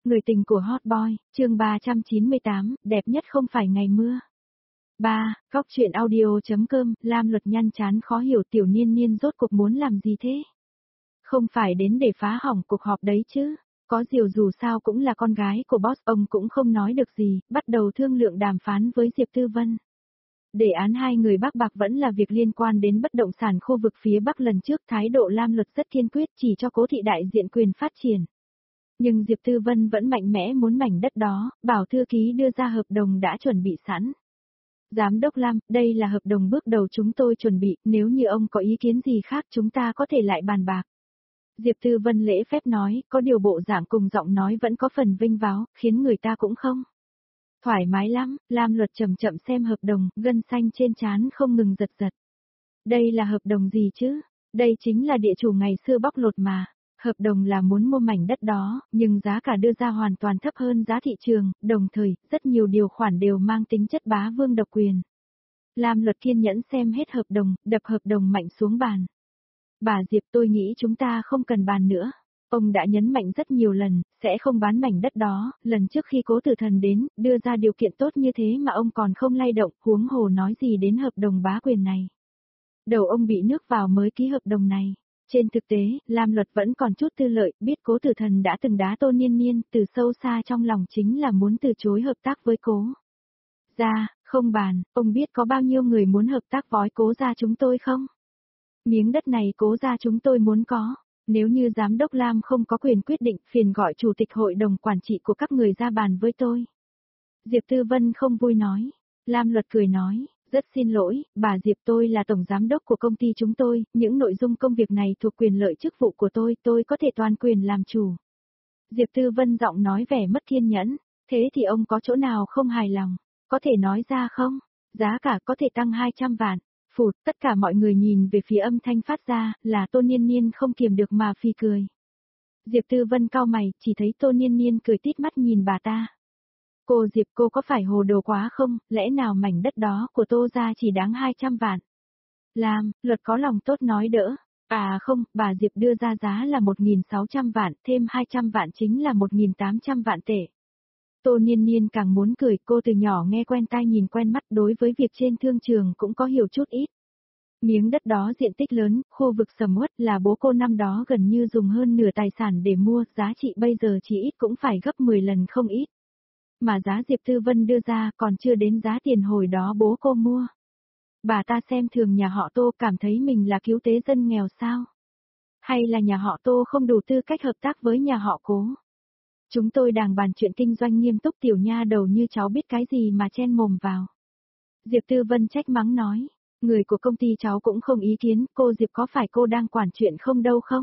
Người tình của Hot Boy, chương 398, đẹp nhất không phải ngày mưa. 3. Góc truyện audio.com, Lam Luật nhăn chán khó hiểu Tiểu Niên Niên rốt cuộc muốn làm gì thế? Không phải đến để phá hỏng cuộc họp đấy chứ? Có điều dù sao cũng là con gái của boss, ông cũng không nói được gì, bắt đầu thương lượng đàm phán với Diệp Tư Vân. Đề án hai người Bắc Bạc vẫn là việc liên quan đến bất động sản khu vực phía Bắc lần trước, thái độ Lam Luật rất kiên quyết chỉ cho Cố thị đại diện quyền phát triển. Nhưng Diệp Tư Vân vẫn mạnh mẽ muốn mảnh đất đó, bảo thư ký đưa ra hợp đồng đã chuẩn bị sẵn. Giám đốc Lam, đây là hợp đồng bước đầu chúng tôi chuẩn bị, nếu như ông có ý kiến gì khác chúng ta có thể lại bàn bạc. Diệp Tư Vân lễ phép nói, có điều bộ dạng cùng giọng nói vẫn có phần vinh váo, khiến người ta cũng không thoải mái lắm. Lam Luật chậm chậm xem hợp đồng, gân xanh trên trán không ngừng giật giật. Đây là hợp đồng gì chứ? Đây chính là địa chủ ngày xưa bóc lột mà. Hợp đồng là muốn mua mảnh đất đó, nhưng giá cả đưa ra hoàn toàn thấp hơn giá thị trường, đồng thời, rất nhiều điều khoản đều mang tính chất bá vương độc quyền. Lam Luật kiên nhẫn xem hết hợp đồng, đập hợp đồng mạnh xuống bàn. Bà Diệp, tôi nghĩ chúng ta không cần bàn nữa. Ông đã nhấn mạnh rất nhiều lần, sẽ không bán mảnh đất đó, lần trước khi Cố Tử Thần đến, đưa ra điều kiện tốt như thế mà ông còn không lay động, huống hồ nói gì đến hợp đồng bá quyền này. Đầu ông bị nước vào mới ký hợp đồng này. Trên thực tế, Lam Luật vẫn còn chút tư lợi, biết Cố Tử Thần đã từng đá Tô Niên Niên, từ sâu xa trong lòng chính là muốn từ chối hợp tác với Cố gia, không bàn, ông biết có bao nhiêu người muốn hợp tác với Cố gia chúng tôi không? Miếng đất này Cố gia chúng tôi muốn có, nếu như giám đốc Lam không có quyền quyết định, phiền gọi chủ tịch hội đồng quản trị của các người ra bàn với tôi. Diệp Tư Vân không vui nói, Lam Luật cười nói. Rất xin lỗi, bà Diệp, tôi là tổng giám đốc của công ty chúng tôi, những nội dung công việc này thuộc quyền lợi chức vụ của tôi có thể toàn quyền làm chủ. Diệp Tư Vân giọng nói vẻ mất kiên nhẫn, thế thì ông có chỗ nào không hài lòng, có thể nói ra không? Giá cả có thể tăng 200 vạn. Phụt, tất cả mọi người nhìn về phía âm thanh phát ra, là Tô Niên Niên không kiềm được mà phì cười. Diệp Tư Vân cau mày, chỉ thấy Tô Niên Niên cười tít mắt nhìn bà ta. Cô Diệp, cô có phải hồ đồ quá không, lẽ nào mảnh đất đó của Tô gia chỉ đáng 200 vạn? Lam, Luật có lòng tốt nói đỡ. À không, bà Diệp đưa ra giá là 1.600 vạn, thêm 200 vạn chính là 1.800 vạn tệ. Tô Niên Niên càng muốn cười, cô từ nhỏ nghe quen tai nhìn quen mắt, đối với việc trên thương trường cũng có hiểu chút ít. Miếng đất đó diện tích lớn, khu vực sầm uất, là bố cô năm đó gần như dùng hơn nửa tài sản để mua, giá trị bây giờ chỉ ít cũng phải gấp 10 lần không ít. Mà giá Diệp Tư Vân đưa ra còn chưa đến giá tiền hồi đó bố cô mua. Bà ta xem thường nhà họ Tô, cảm thấy mình là cứu tế dân nghèo sao? Hay là nhà họ Tô không đủ tư cách hợp tác với nhà họ Cố? Chúng tôi đang bàn chuyện kinh doanh nghiêm túc, tiểu nha đầu như cháu biết cái gì mà chen mồm vào. Diệp Tư Vân trách mắng nói, người của công ty cháu cũng không ý kiến, cô Diệp có phải cô đang quản chuyện không đâu không?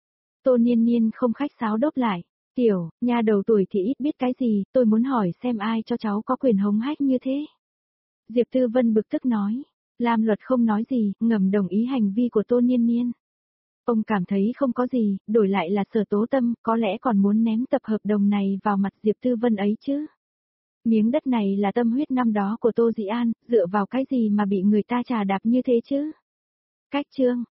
Tô Niên Niên không khách sáo đốt lại. Tiểu, nhà đầu tuổi thì ít biết cái gì, tôi muốn hỏi xem ai cho cháu có quyền hống hách như thế. Diệp Tư Vân bực tức nói. Lam Luật không nói gì, ngầm đồng ý hành vi của Tô Niên Niên. Ông cảm thấy không có gì, đổi lại là Sở Tố Tâm, có lẽ còn muốn ném tập hợp đồng này vào mặt Diệp Tư Vân ấy chứ. Miếng đất này là tâm huyết năm đó của Tô Dĩ An, dựa vào cái gì mà bị người ta trà đạp như thế chứ? Cách chương.